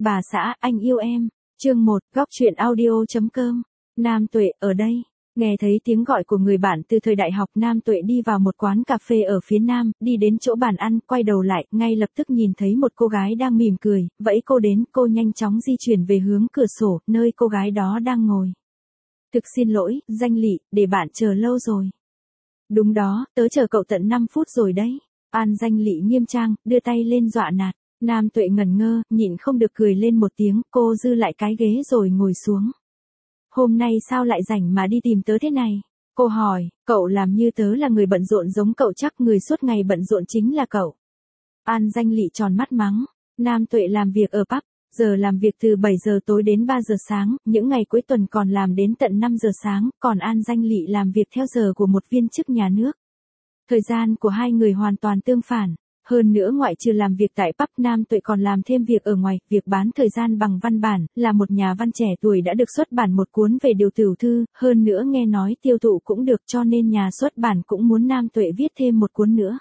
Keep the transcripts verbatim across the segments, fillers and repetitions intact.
Bà xã, anh yêu em. Chương một, góc truyện audio.com. Nam Tuệ, ở đây. Nghe thấy tiếng gọi của người bạn từ thời đại học, Nam Tuệ đi vào một quán cà phê ở phía nam, đi đến chỗ bàn ăn, quay đầu lại, ngay lập tức nhìn thấy một cô gái đang mỉm cười, vẫy cô đến, cô nhanh chóng di chuyển về hướng cửa sổ, nơi cô gái đó đang ngồi. Thực xin lỗi, Danh Lị, để bạn chờ lâu rồi. Đúng đó, tớ chờ cậu tận năm phút rồi đấy. An Danh Lị nghiêm trang, đưa tay lên dọa nạt. Nam Tuệ ngẩn ngơ, nhịn không được cười lên một tiếng, cô dư lại cái ghế rồi ngồi xuống. Hôm nay sao lại rảnh mà đi tìm tớ thế này? Cô hỏi, cậu làm như tớ là người bận rộn giống cậu chắc người suốt ngày bận rộn chính là cậu. An Danh Lị tròn mắt mắng, Nam Tuệ làm việc ở pub, giờ làm việc từ bảy giờ tối đến ba giờ sáng, những ngày cuối tuần còn làm đến tận năm giờ sáng, còn An Danh Lị làm việc theo giờ của một viên chức nhà nước. Thời gian của hai người hoàn toàn tương phản. Hơn nữa ngoại trừ làm việc tại pub, Nam Tuệ còn làm thêm việc ở ngoài, việc bán thời gian bằng văn bản, là một nhà văn trẻ tuổi đã được xuất bản một cuốn về điều tiểu thư, hơn nữa nghe nói tiêu thụ cũng được cho nên nhà xuất bản cũng muốn Nam Tuệ viết thêm một cuốn nữa.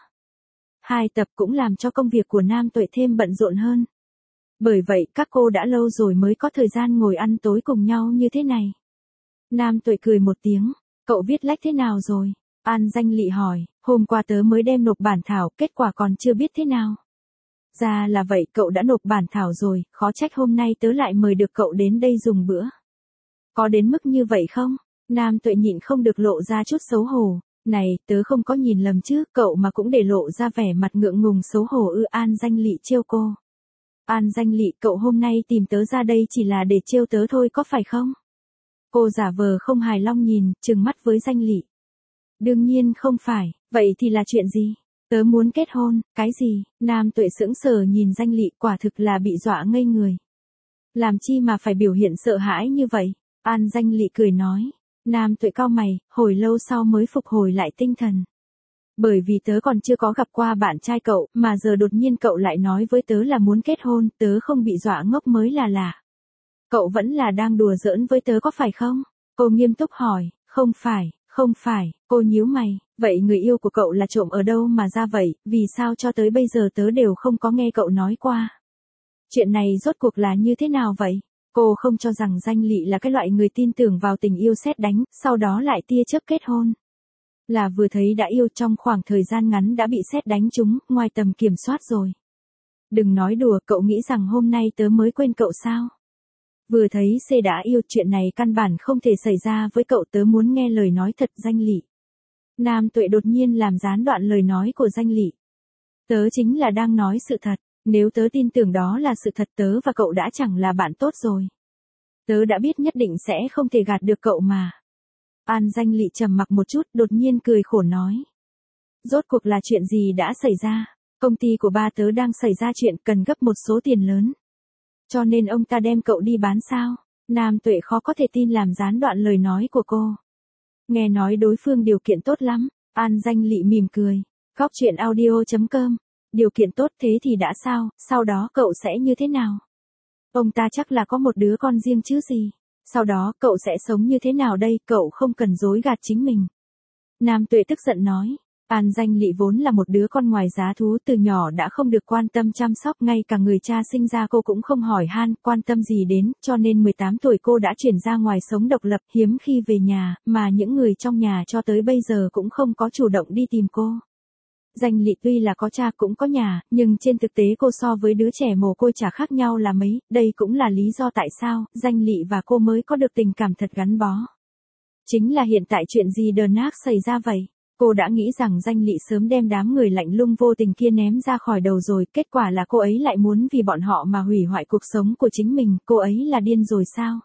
Hai tập cũng làm cho công việc của Nam Tuệ thêm bận rộn hơn. Bởi vậy các cô đã lâu rồi mới có thời gian ngồi ăn tối cùng nhau như thế này. Nam Tuệ cười một tiếng, cậu viết lách thế nào rồi? An Danh Lị hỏi, hôm qua tớ mới đem nộp bản thảo, kết quả còn chưa biết thế nào. Ra là vậy, cậu đã nộp bản thảo rồi, khó trách hôm nay tớ lại mời được cậu đến đây dùng bữa. Có đến mức như vậy không? Nam Tuệ nhịn không được lộ ra chút xấu hổ. Này, tớ không có nhìn lầm chứ, cậu mà cũng để lộ ra vẻ mặt ngượng ngùng xấu hổ ư? An Danh Lị trêu cô. An Danh Lị, cậu hôm nay tìm tớ ra đây chỉ là để trêu tớ thôi có phải không? Cô giả vờ không hài lòng nhìn, trừng mắt với Danh Lị. Đương nhiên không phải, vậy thì là chuyện gì? Tớ muốn kết hôn, cái gì? Nam Tuệ sững sờ nhìn Danh Lị, quả thực là bị dọa ngây người. Làm chi mà phải biểu hiện sợ hãi như vậy? An Danh Lị cười nói. Nam Tuệ cau mày, hồi lâu sau mới phục hồi lại tinh thần. Bởi vì tớ còn chưa có gặp qua bạn trai cậu, mà giờ đột nhiên cậu lại nói với tớ là muốn kết hôn, tớ không bị dọa ngốc mới là lạ. Cậu vẫn là đang đùa giỡn với tớ có phải không? Cô nghiêm túc hỏi, không phải. Không phải, cô nhíu mày, vậy người yêu của cậu là trộm ở đâu mà ra vậy, vì sao cho tới bây giờ tớ đều không có nghe cậu nói qua. Chuyện này rốt cuộc là như thế nào vậy? Cô không cho rằng Danh Lị là cái loại người tin tưởng vào tình yêu sét đánh, sau đó lại tia chớp kết hôn. Là vừa thấy đã yêu trong khoảng thời gian ngắn đã bị sét đánh trúng, ngoài tầm kiểm soát rồi. Đừng nói đùa, cậu nghĩ rằng hôm nay tớ mới quên cậu sao? Vừa thấy C đã yêu, chuyện này căn bản không thể xảy ra với cậu, tớ muốn nghe lời nói thật. Danh Lị. Nam Tuệ đột nhiên làm gián đoạn lời nói của Danh Lị. Tớ chính là đang nói sự thật, nếu tớ tin tưởng đó là sự thật tớ và cậu đã chẳng là bạn tốt rồi. Tớ đã biết nhất định sẽ không thể gạt được cậu mà. An Danh Lị trầm mặc một chút, đột nhiên cười khổ nói. Rốt cuộc là chuyện gì đã xảy ra? Công ty của ba tớ đang xảy ra chuyện cần gấp một số tiền lớn. Cho nên ông ta đem cậu đi bán sao? Nam Tuệ khó có thể tin làm gián đoạn lời nói của cô. Nghe nói đối phương điều kiện tốt lắm. An Danh Lị mỉm cười. Góc truyện audio.com. Điều kiện tốt thế thì đã sao, sau đó cậu sẽ như thế nào? Ông ta chắc là có một đứa con riêng chứ gì. Sau đó cậu sẽ sống như thế nào đây, cậu không cần dối gạt chính mình. Nam Tuệ tức giận nói. An Danh Lị vốn là một đứa con ngoài giá thú, từ nhỏ đã không được quan tâm chăm sóc, ngay cả người cha sinh ra cô cũng không hỏi han, quan tâm gì đến, cho nên mười tám tuổi cô đã chuyển ra ngoài sống độc lập, hiếm khi về nhà, mà những người trong nhà cho tới bây giờ cũng không có chủ động đi tìm cô. Danh Lị tuy là có cha cũng có nhà, nhưng trên thực tế cô so với đứa trẻ mồ côi chả khác nhau là mấy, đây cũng là lý do tại sao Danh Lị và cô mới có được tình cảm thật gắn bó. Chính là hiện tại chuyện gì đờn ác xảy ra vậy? Cô đã nghĩ rằng Danh Lị sớm đem đám người lạnh lùng vô tình kia ném ra khỏi đầu rồi, kết quả là cô ấy lại muốn vì bọn họ mà hủy hoại cuộc sống của chính mình, cô ấy là điên rồi sao?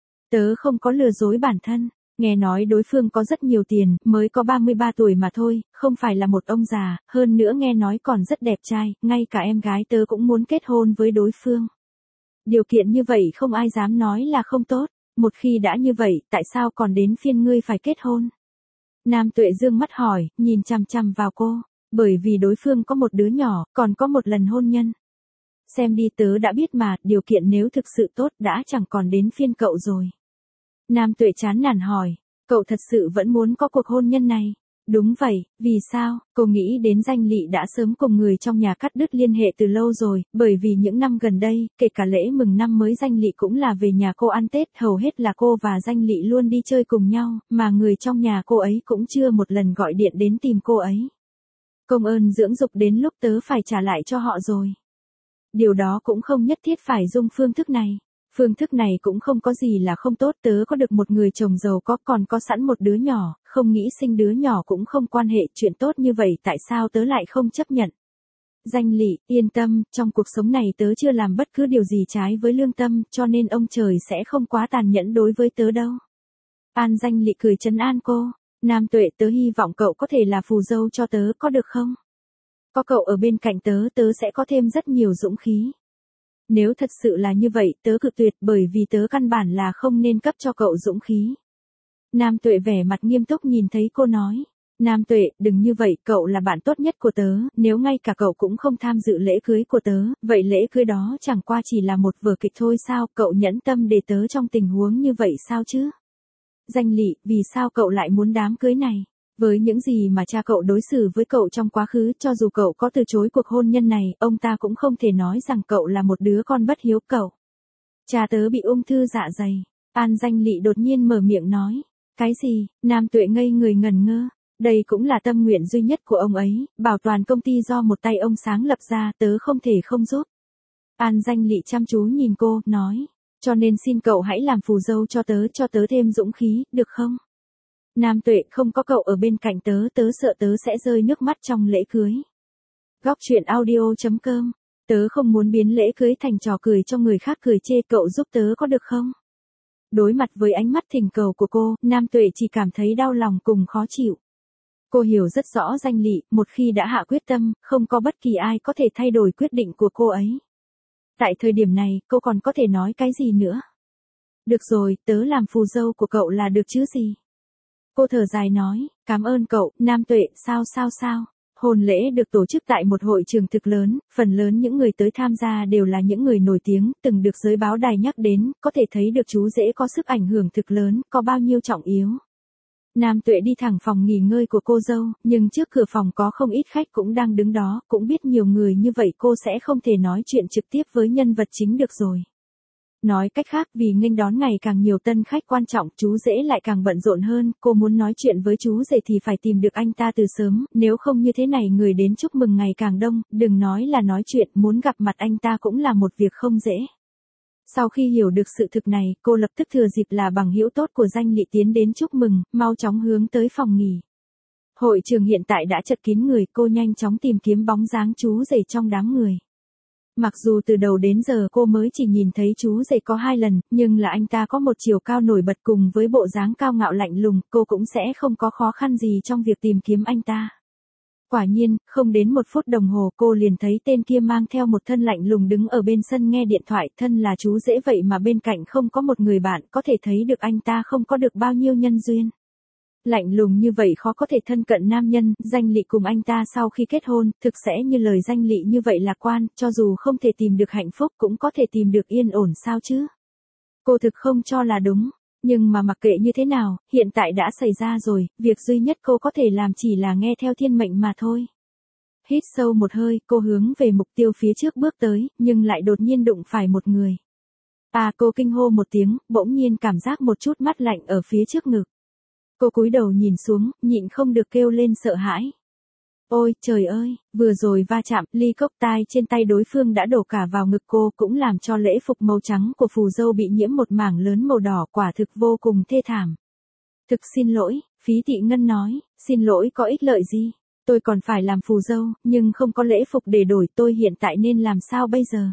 Tớ không có lừa dối bản thân, nghe nói đối phương có rất nhiều tiền, mới có ba mươi ba tuổi mà thôi, không phải là một ông già, hơn nữa nghe nói còn rất đẹp trai, ngay cả em gái tớ cũng muốn kết hôn với đối phương. Điều kiện như vậy không ai dám nói là không tốt, một khi đã như vậy, tại sao còn đến phiên ngươi phải kết hôn? Nam Tuệ dương mắt hỏi, nhìn chằm chằm vào cô, bởi vì đối phương có một đứa nhỏ, còn có một lần hôn nhân. Xem đi, tớ đã biết mà, điều kiện nếu thực sự tốt đã chẳng còn đến phiên cậu rồi. Nam Tuệ chán nản hỏi, cậu thật sự vẫn muốn có cuộc hôn nhân này? Đúng vậy, vì sao? Cô nghĩ đến Danh Lị đã sớm cùng người trong nhà cắt đứt liên hệ từ lâu rồi, bởi vì những năm gần đây, kể cả lễ mừng năm mới Danh Lị cũng là về nhà cô ăn Tết, hầu hết là cô và Danh Lị luôn đi chơi cùng nhau, mà người trong nhà cô ấy cũng chưa một lần gọi điện đến tìm cô ấy. Công ơn dưỡng dục đến lúc tớ phải trả lại cho họ rồi. Điều đó cũng không nhất thiết phải dùng phương thức này. Phương thức này cũng không có gì là không tốt, tớ có được một người chồng giàu có, còn có sẵn một đứa nhỏ, không nghĩ sinh đứa nhỏ cũng không quan hệ, chuyện tốt như vậy tại sao tớ lại không chấp nhận. Danh Lị, yên tâm, trong cuộc sống này tớ chưa làm bất cứ điều gì trái với lương tâm, cho nên ông trời sẽ không quá tàn nhẫn đối với tớ đâu. An Danh Lị cười trấn an cô, Nam Tuệ, tớ hy vọng cậu có thể là phù dâu cho tớ, có được không? Có cậu ở bên cạnh tớ, tớ sẽ có thêm rất nhiều dũng khí. Nếu thật sự là như vậy, tớ cự tuyệt, bởi vì tớ căn bản là không nên cấp cho cậu dũng khí. Nam Tuệ vẻ mặt nghiêm túc nhìn thấy cô nói. Nam Tuệ, đừng như vậy, cậu là bạn tốt nhất của tớ, nếu ngay cả cậu cũng không tham dự lễ cưới của tớ, vậy lễ cưới đó chẳng qua chỉ là một vở kịch thôi sao, cậu nhẫn tâm để tớ trong tình huống như vậy sao chứ? Danh Lị, vì sao cậu lại muốn đám cưới này? Với những gì mà cha cậu đối xử với cậu trong quá khứ, cho dù cậu có từ chối cuộc hôn nhân này, ông ta cũng không thể nói rằng cậu là một đứa con bất hiếu cậu. Cha tớ bị ung thư dạ dày. An Danh Lị đột nhiên mở miệng nói. Cái gì? Nam Tuệ ngây người ngẩn ngơ. Đây cũng là tâm nguyện duy nhất của ông ấy, bảo toàn công ty do một tay ông sáng lập ra, tớ không thể không giúp. An Danh Lị chăm chú nhìn cô, nói. Cho nên xin cậu hãy làm phù dâu cho tớ, cho tớ thêm dũng khí, được không? Nam Tuệ, không có cậu ở bên cạnh tớ, tớ sợ tớ sẽ rơi nước mắt trong lễ cưới. Góc truyện audio chấm com. Tớ không muốn biến lễ cưới thành trò cười cho người khác cười chê, cậu giúp tớ có được không? Đối mặt với ánh mắt thỉnh cầu của cô, Nam Tuệ chỉ cảm thấy đau lòng cùng khó chịu. Cô hiểu rất rõ Danh Lị, một khi đã hạ quyết tâm, không có bất kỳ ai có thể thay đổi quyết định của cô ấy. Tại thời điểm này, cô còn có thể nói cái gì nữa? Được rồi, tớ làm phù dâu của cậu là được chứ gì? Cô thở dài nói, cảm ơn cậu, Nam Tuệ, sao sao sao. Hôn lễ được tổ chức tại một hội trường thực lớn, phần lớn những người tới tham gia đều là những người nổi tiếng, từng được giới báo đài nhắc đến, có thể thấy được chú rể có sức ảnh hưởng thực lớn, có bao nhiêu trọng yếu. Nam Tuệ đi thẳng phòng nghỉ ngơi của cô dâu, nhưng trước cửa phòng có không ít khách cũng đang đứng đó, cũng biết nhiều người như vậy cô sẽ không thể nói chuyện trực tiếp với nhân vật chính được rồi. Nói cách khác, vì nghênh đón ngày càng nhiều tân khách quan trọng, chú rể lại càng bận rộn hơn, cô muốn nói chuyện với chú rể thì phải tìm được anh ta từ sớm, nếu không như thế này người đến chúc mừng ngày càng đông, đừng nói là nói chuyện, muốn gặp mặt anh ta cũng là một việc không dễ. Sau khi hiểu được sự thực này, cô lập tức thừa dịp là bằng hữu tốt của Danh Lị tiến đến chúc mừng, mau chóng hướng tới phòng nghỉ. Hội trường hiện tại đã chật kín người, cô nhanh chóng tìm kiếm bóng dáng chú rể trong đám người. Mặc dù từ đầu đến giờ cô mới chỉ nhìn thấy chú rể có hai lần, nhưng là anh ta có một chiều cao nổi bật cùng với bộ dáng cao ngạo lạnh lùng, cô cũng sẽ không có khó khăn gì trong việc tìm kiếm anh ta. Quả nhiên, không đến một phút đồng hồ cô liền thấy tên kia mang theo một thân lạnh lùng đứng ở bên sân nghe điện thoại, thân là chú rể vậy mà bên cạnh không có một người bạn, có thể thấy được anh ta không có được bao nhiêu nhân duyên. Lạnh lùng như vậy khó có thể thân cận nam nhân, Danh Lị cùng anh ta sau khi kết hôn, thực sẽ như lời Danh Lị như vậy lạc quan, cho dù không thể tìm được hạnh phúc cũng có thể tìm được yên ổn sao chứ. Cô thực không cho là đúng, nhưng mà mặc kệ như thế nào, hiện tại đã xảy ra rồi, việc duy nhất cô có thể làm chỉ là nghe theo thiên mệnh mà thôi. Hít sâu một hơi, cô hướng về mục tiêu phía trước bước tới, nhưng lại đột nhiên đụng phải một người. À, cô kinh hô một tiếng, bỗng nhiên cảm giác một chút mát lạnh ở phía trước ngực. Cô cúi đầu nhìn xuống, nhịn không được kêu lên sợ hãi. Ôi, trời ơi, vừa rồi va chạm, ly cốc tai trên tay đối phương đã đổ cả vào ngực cô, cũng làm cho lễ phục màu trắng của phù dâu bị nhiễm một mảng lớn màu đỏ, quả thực vô cùng thê thảm. Thực xin lỗi, Phí Thị Ngân nói, xin lỗi có ích lợi gì? Tôi còn phải làm phù dâu, nhưng không có lễ phục để đổi, tôi hiện tại nên làm sao bây giờ?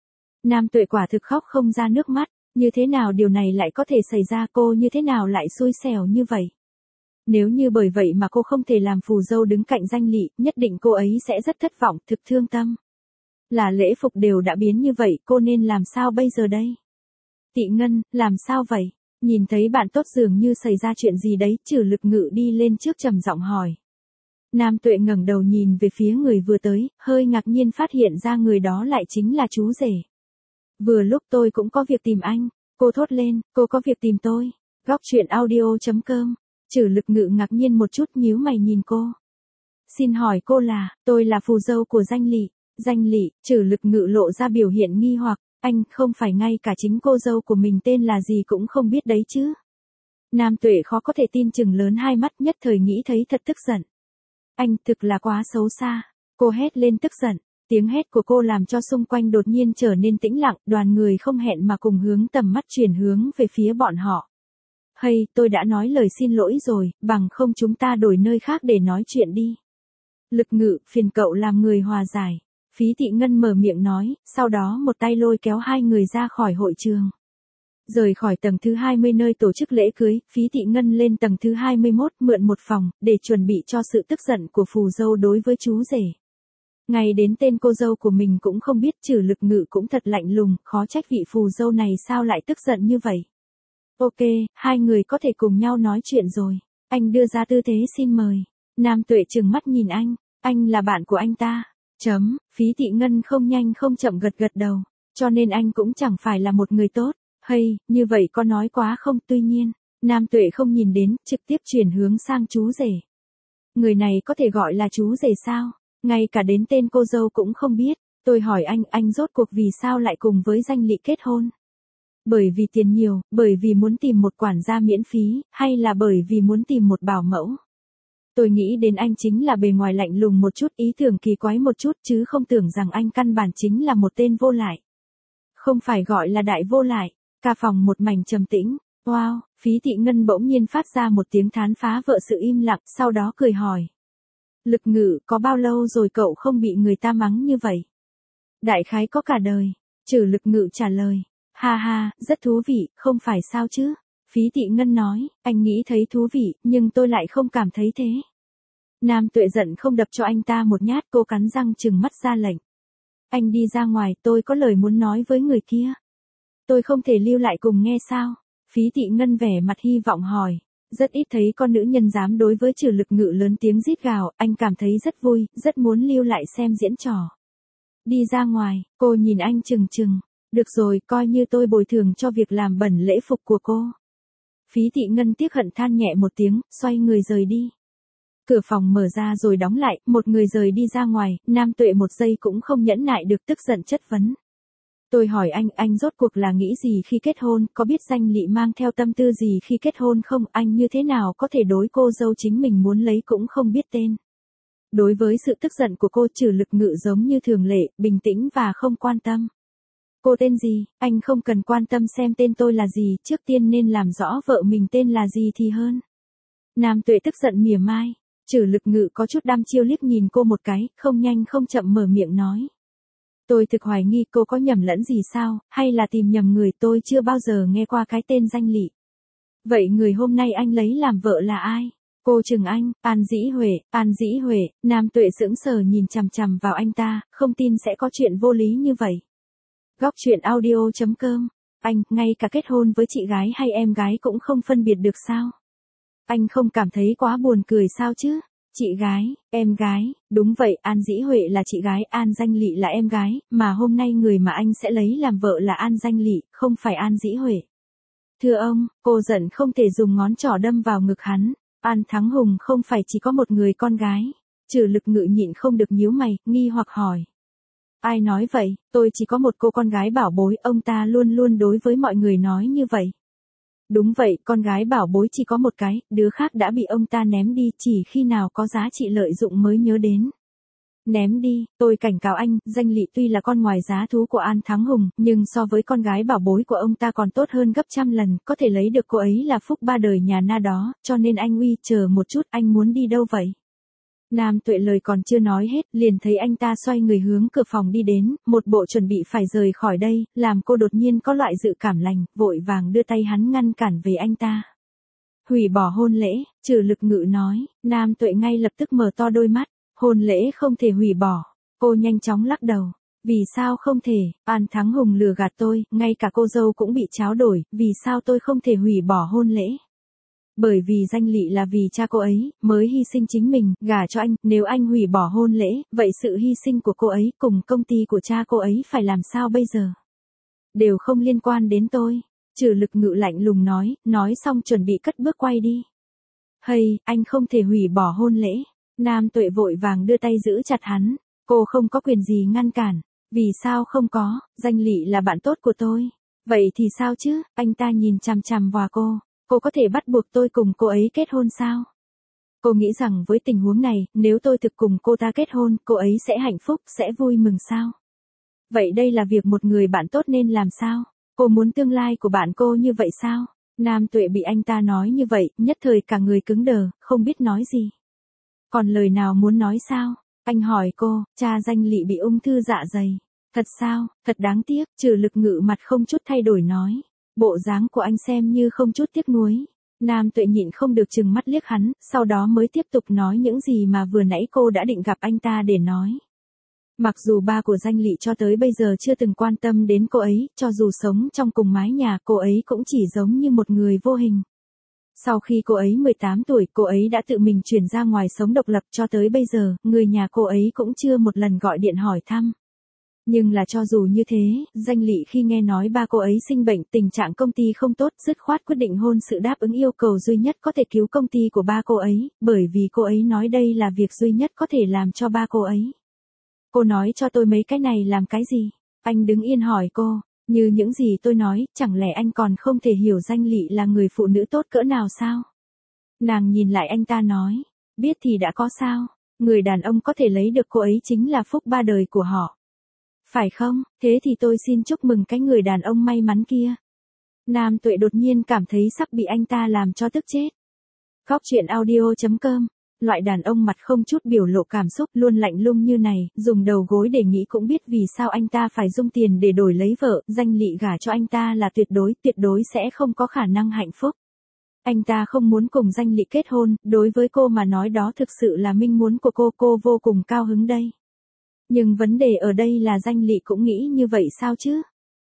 Nam Tuệ quả thực khóc không ra nước mắt, như thế nào điều này lại có thể xảy ra, cô như thế nào lại xui xẻo như vậy? Nếu như bởi vậy mà cô không thể làm phù dâu đứng cạnh Danh Lị, nhất định cô ấy sẽ rất thất vọng, thực thương tâm. Là lễ phục đều đã biến như vậy, cô nên làm sao bây giờ đây? Tị Ngân, làm sao vậy? Nhìn thấy bạn tốt dường như xảy ra chuyện gì đấy, Trừ Lực Ngự đi lên trước trầm giọng hỏi. Nam Tuệ ngẩng đầu nhìn về phía người vừa tới, hơi ngạc nhiên phát hiện ra người đó lại chính là chú rể. Vừa lúc tôi cũng có việc tìm anh, cô thốt lên, cô có việc tìm tôi. Góc truyện audio chấm com Trử Lực Ngự ngạc nhiên một chút nhíu mày nhìn cô. Xin hỏi cô là, tôi là phù dâu của Danh Lị. Danh Lị, Trử Lực Ngự lộ ra biểu hiện nghi hoặc, anh không phải ngay cả chính cô dâu của mình tên là gì cũng không biết đấy chứ. Nam Tuệ khó có thể tin chừng lớn hai mắt nhất thời nghĩ thấy thật tức giận. Anh thực là quá xấu xa. Cô hét lên tức giận. Tiếng hét của cô làm cho xung quanh đột nhiên trở nên tĩnh lặng, đoàn người không hẹn mà cùng hướng tầm mắt chuyển hướng về phía bọn họ. Hay, tôi đã nói lời xin lỗi rồi, bằng không chúng ta đổi nơi khác để nói chuyện đi. Lực Ngự, phiền cậu làm người hòa giải. Phí Thị Ngân mở miệng nói, sau đó một tay lôi kéo hai người ra khỏi hội trường. Rời khỏi tầng thứ hai mươi nơi tổ chức lễ cưới, Phí Thị Ngân lên tầng thứ hai mươi mốt mượn một phòng, để chuẩn bị cho sự tức giận của phù dâu đối với chú rể. Ngay đến tên cô dâu của mình cũng không biết, Trử Lực Ngự cũng thật lạnh lùng, khó trách vị phù dâu này sao lại tức giận như vậy. Ok, hai người có thể cùng nhau nói chuyện rồi. Anh đưa ra tư thế xin mời. Nam Tuệ trừng mắt nhìn anh, anh là bạn của anh ta. Chấm, Phí Thị Ngân không nhanh không chậm gật gật đầu. Cho nên anh cũng chẳng phải là một người tốt. Hay, như vậy có nói quá không? Tuy nhiên, Nam Tuệ không nhìn đến, trực tiếp chuyển hướng sang chú rể. Người này có thể gọi là chú rể sao? Ngay cả đến tên cô dâu cũng không biết. Tôi hỏi anh, anh rốt cuộc vì sao lại cùng với Danh Lị kết hôn? Bởi vì tiền nhiều, bởi vì muốn tìm một quản gia miễn phí, hay là bởi vì muốn tìm một bảo mẫu? Tôi nghĩ đến anh chính là bề ngoài lạnh lùng một chút, ý tưởng kỳ quái một chút, chứ không tưởng rằng anh căn bản chính là một tên vô lại. Không phải gọi là đại vô lại. Cả phòng một mảnh trầm tĩnh. Wow, Phí Thị Ngân bỗng nhiên phát ra một tiếng thán phá vỡ sự im lặng, sau đó cười hỏi. Lực Ngự, có bao lâu rồi cậu không bị người ta mắng như vậy? Đại khái có cả đời. Trử Lực Ngự trả lời. Ha ha, rất thú vị, không phải sao chứ? Phí Thị Ngân nói, anh nghĩ thấy thú vị, nhưng tôi lại không cảm thấy thế. Nam Tuệ giận không đập cho anh ta một nhát, cô cắn răng trừng mắt ra lệnh. Anh đi ra ngoài, tôi có lời muốn nói với người kia. Tôi không thể lưu lại cùng nghe sao? Phí Thị Ngân vẻ mặt hy vọng hỏi. Rất ít thấy con nữ nhân dám đối với Trử Lực Ngự lớn tiếng rít gào, anh cảm thấy rất vui, rất muốn lưu lại xem diễn trò. Đi ra ngoài, cô nhìn anh chừng chừng. Được rồi, coi như tôi bồi thường cho việc làm bẩn lễ phục của cô. Phí Thị Ngân tiếc hận than nhẹ một tiếng, xoay người rời đi. Cửa phòng mở ra rồi đóng lại, một người rời đi ra ngoài, Nam Tuệ một giây cũng không nhẫn nại được tức giận chất vấn. Tôi hỏi anh, anh rốt cuộc là nghĩ gì khi kết hôn, có biết Danh Lị mang theo tâm tư gì khi kết hôn không, anh như thế nào có thể đối cô dâu chính mình muốn lấy cũng không biết tên. Đối với sự tức giận của cô, Trử Lực Ngự giống như thường lệ, bình tĩnh và không quan tâm. Cô tên gì, anh không cần quan tâm xem tên tôi là gì, trước tiên nên làm rõ vợ mình tên là gì thì hơn. Nam Tuệ tức giận mỉa mai. Trử Lực Ngự có chút đăm chiêu liếc nhìn cô một cái, không nhanh không chậm mở miệng nói. Tôi thực hoài nghi cô có nhầm lẫn gì sao, hay là tìm nhầm người, tôi chưa bao giờ nghe qua cái tên Danh Lị. Vậy người hôm nay anh lấy làm vợ là ai? Cô chừng anh, An Dĩ Huệ, An Dĩ Huệ, Nam Tuệ sững sờ nhìn chằm chằm vào anh ta, không tin sẽ có chuyện vô lý như vậy. Góc truyện audio chấm com, anh, ngay cả kết hôn với chị gái hay em gái cũng không phân biệt được sao? Anh không cảm thấy quá buồn cười sao chứ? Chị gái, em gái, đúng vậy, An Dĩ Huệ là chị gái, An Danh Lị là em gái, mà hôm nay người mà anh sẽ lấy làm vợ là An Danh Lị, không phải An Dĩ Huệ. Thưa ông, cô giận không thể dùng ngón trỏ đâm vào ngực hắn, An Thắng Hùng không phải chỉ có một người con gái. Trử Lực Ngự nhịn không được nhíu mày, nghi hoặc hỏi. Ai nói vậy, tôi chỉ có một cô con gái bảo bối, ông ta luôn luôn đối với mọi người nói như vậy. Đúng vậy, con gái bảo bối chỉ có một cái, đứa khác đã bị ông ta ném đi, chỉ khi nào có giá trị lợi dụng mới nhớ đến. Ném đi, tôi cảnh cáo anh, Danh Lị tuy là con ngoài giá thú của An Thắng Hùng, nhưng so với con gái bảo bối của ông ta còn tốt hơn gấp trăm lần, có thể lấy được cô ấy là phúc ba đời nhà na đó, cho nên anh uy, chờ một chút, anh muốn đi đâu vậy? Nam Tuệ lời còn chưa nói hết, liền thấy anh ta xoay người hướng cửa phòng đi đến, một bộ chuẩn bị phải rời khỏi đây, làm cô đột nhiên có loại dự cảm lành, vội vàng đưa tay hắn ngăn cản về anh ta. Hủy bỏ hôn lễ, Trử Lực Ngự nói, Nam Tuệ ngay lập tức mở to đôi mắt, hôn lễ không thể hủy bỏ. Cô nhanh chóng lắc đầu, vì sao không thể, An Thắng Hùng lừa gạt tôi, ngay cả cô dâu cũng bị tráo đổi, vì sao tôi không thể hủy bỏ hôn lễ? Bởi vì Danh Lị là vì cha cô ấy, mới hy sinh chính mình, gả cho anh, nếu anh hủy bỏ hôn lễ, vậy sự hy sinh của cô ấy cùng công ty của cha cô ấy phải làm sao bây giờ? Đều không liên quan đến tôi. Trử Lực Ngự lạnh lùng nói, nói xong chuẩn bị cất bước quay đi. Hay, anh không thể hủy bỏ hôn lễ. Nam Tuệ vội vàng đưa tay giữ chặt hắn. Cô không có quyền gì ngăn cản. Vì sao không có, Danh Lị là bạn tốt của tôi. Vậy thì sao chứ, anh ta nhìn chằm chằm vào cô. Cô có thể bắt buộc tôi cùng cô ấy kết hôn sao? Cô nghĩ rằng với tình huống này, nếu tôi thực cùng cô ta kết hôn, cô ấy sẽ hạnh phúc, sẽ vui mừng sao? Vậy đây là việc một người bạn tốt nên làm sao? Cô muốn tương lai của bạn cô như vậy sao? Nam Tuệ bị anh ta nói như vậy, nhất thời cả người cứng đờ, không biết nói gì. Còn lời nào muốn nói sao? Anh hỏi cô, cha Danh Lị bị ung thư dạ dày. Thật sao, thật đáng tiếc, Trừ Lực Ngự mặt không chút thay đổi nói. Bộ dáng của anh xem như không chút tiếc nuối. Nam Tuệ nhịn không được chừng mắt liếc hắn, sau đó mới tiếp tục nói những gì mà vừa nãy cô đã định gặp anh ta để nói. Mặc dù ba của Danh Lị cho tới bây giờ chưa từng quan tâm đến cô ấy, cho dù sống trong cùng mái nhà, cô ấy cũng chỉ giống như một người vô hình. Sau khi cô ấy mười tám tuổi, cô ấy đã tự mình chuyển ra ngoài sống độc lập, cho tới bây giờ, người nhà cô ấy cũng chưa một lần gọi điện hỏi thăm. Nhưng là cho dù như thế, Danh Lị khi nghe nói ba cô ấy sinh bệnh, tình trạng công ty không tốt, dứt khoát quyết định hôn sự đáp ứng yêu cầu duy nhất có thể cứu công ty của ba cô ấy, bởi vì cô ấy nói đây là việc duy nhất có thể làm cho ba cô ấy. Cô nói cho tôi mấy cái này làm cái gì? Anh đứng yên hỏi cô, như những gì tôi nói, chẳng lẽ anh còn không thể hiểu Danh Lị là người phụ nữ tốt cỡ nào sao? Nàng nhìn lại anh ta nói, biết thì đã có sao, người đàn ông có thể lấy được cô ấy chính là phúc ba đời của họ. Phải không, thế thì tôi xin chúc mừng cái người đàn ông may mắn kia. Nam Tuệ đột nhiên cảm thấy sắp bị anh ta làm cho tức chết. Góc truyện audio chấm com. Loại đàn ông mặt không chút biểu lộ cảm xúc, luôn lạnh lùng như này, dùng đầu gối để nghĩ cũng biết vì sao anh ta phải dung tiền để đổi lấy vợ. Danh Lị gả cho anh ta là tuyệt đối, tuyệt đối sẽ không có khả năng hạnh phúc. Anh ta không muốn cùng Danh Lị kết hôn, đối với cô mà nói đó thực sự là minh muốn của cô, cô vô cùng cao hứng đây. Nhưng vấn đề ở đây là Danh Lị cũng nghĩ như vậy sao chứ?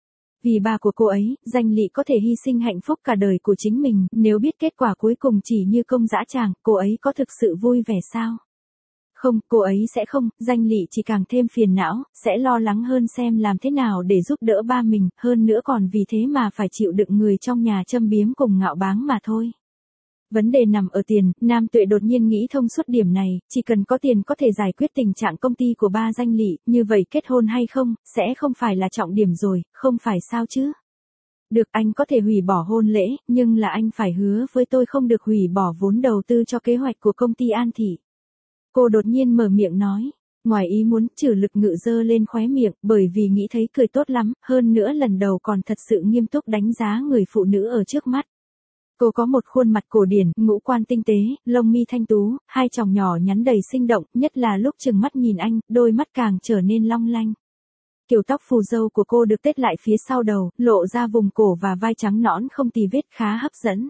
Vì ba của cô ấy, Danh Lị có thể hy sinh hạnh phúc cả đời của chính mình, nếu biết kết quả cuối cùng chỉ như công dã tràng, cô ấy có thực sự vui vẻ sao? Không, cô ấy sẽ không, Danh Lị chỉ càng thêm phiền não, sẽ lo lắng hơn xem làm thế nào để giúp đỡ ba mình, hơn nữa còn vì thế mà phải chịu đựng người trong nhà châm biếm cùng ngạo báng mà thôi. Vấn đề nằm ở tiền, Nam Tuệ đột nhiên nghĩ thông suốt điểm này, chỉ cần có tiền có thể giải quyết tình trạng công ty của ba Danh Lị, như vậy kết hôn hay không, sẽ không phải là trọng điểm rồi, không phải sao chứ? Được, anh có thể hủy bỏ hôn lễ, nhưng là anh phải hứa với tôi không được hủy bỏ vốn đầu tư cho kế hoạch của công ty An Thị. Cô đột nhiên mở miệng nói, ngoài ý muốn, Trừ Lực Ngự giơ lên khóe miệng, bởi vì nghĩ thấy cười tốt lắm, hơn nữa lần đầu còn thật sự nghiêm túc đánh giá người phụ nữ ở trước mắt. Cô có một khuôn mặt cổ điển, ngũ quan tinh tế, lông mi thanh tú, hai tròng nhỏ nhắn đầy sinh động, nhất là lúc chừng mắt nhìn anh, đôi mắt càng trở nên long lanh. Kiểu tóc phù dâu của cô được tết lại phía sau đầu, lộ ra vùng cổ và vai trắng nõn không tì vết, khá hấp dẫn.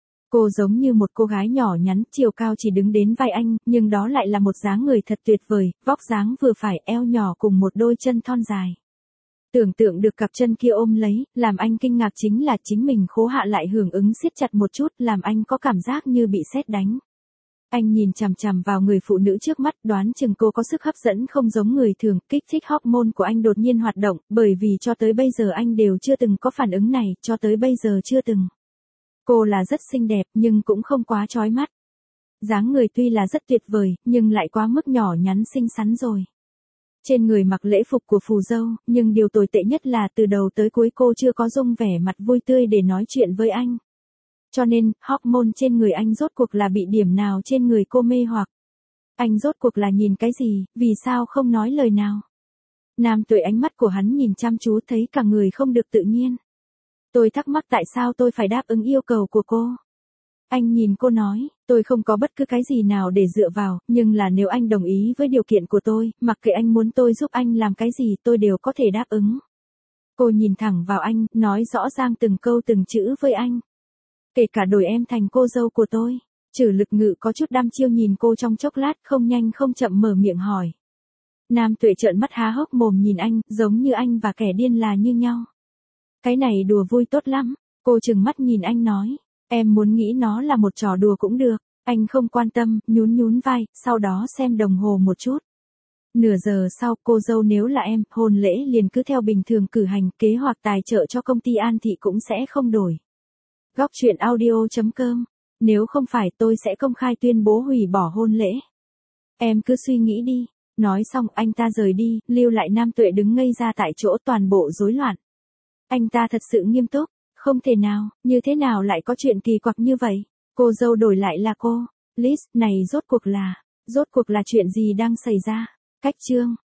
Cô giống như một cô gái nhỏ nhắn, chiều cao chỉ đứng đến vai anh, nhưng đó lại là một dáng người thật tuyệt vời, vóc dáng vừa phải, eo nhỏ cùng một đôi chân thon dài. Tưởng tượng được cặp chân kia ôm lấy, làm anh kinh ngạc chính là chính mình khố hạ lại hưởng ứng siết chặt một chút, làm anh có cảm giác như bị sét đánh. Anh nhìn chằm chằm vào người phụ nữ trước mắt, đoán chừng cô có sức hấp dẫn không giống người thường, kích thích hormone của anh đột nhiên hoạt động, bởi vì cho tới bây giờ anh đều chưa từng có phản ứng này, cho tới bây giờ chưa từng. Cô là rất xinh đẹp, nhưng cũng không quá chói mắt. Dáng người tuy là rất tuyệt vời, nhưng lại quá mức nhỏ nhắn xinh xắn rồi. Trên người mặc lễ phục của phù dâu, nhưng điều tồi tệ nhất là từ đầu tới cuối cô chưa có dung vẻ mặt vui tươi để nói chuyện với anh. Cho nên, hormone trên người anh rốt cuộc là bị điểm nào trên người cô mê hoặc. Anh rốt cuộc là nhìn cái gì, vì sao không nói lời nào. Nam Tuệ ánh mắt của hắn nhìn chăm chú thấy cả người không được tự nhiên. Tôi thắc mắc tại sao tôi phải đáp ứng yêu cầu của cô. Anh nhìn cô nói, tôi không có bất cứ cái gì nào để dựa vào, nhưng là nếu anh đồng ý với điều kiện của tôi, mặc kệ anh muốn tôi giúp anh làm cái gì tôi đều có thể đáp ứng. Cô nhìn thẳng vào anh, nói rõ ràng từng câu từng chữ với anh. Kể cả đổi em thành cô dâu của tôi. Trừ Lực Ngự có chút đăm chiêu nhìn cô trong chốc lát, không nhanh không chậm mở miệng hỏi. Nam Tuệ trợn mắt há hốc mồm nhìn anh, giống như anh và kẻ điên là như nhau. Cái này đùa vui tốt lắm. Cô trừng mắt nhìn anh nói. Em muốn nghĩ nó là một trò đùa cũng được. Anh không quan tâm, nhún nhún vai, sau đó xem đồng hồ một chút. Nửa giờ sau, cô dâu nếu là em, hôn lễ liền cứ theo bình thường cử hành, kế hoạch tài trợ cho công ty An Thị cũng sẽ không đổi. Góc truyện audio chấm com Nếu không phải tôi sẽ công khai tuyên bố hủy bỏ hôn lễ. Em cứ suy nghĩ đi. Nói xong anh ta rời đi, lưu lại Nam Tuệ đứng ngây ra tại chỗ toàn bộ rối loạn. Anh ta thật sự nghiêm túc. Không thể nào, như thế nào lại có chuyện kỳ quặc như vậy? Cô dâu đổi lại là cô. Liz, này rốt cuộc là, rốt cuộc là chuyện gì đang xảy ra? Cách chương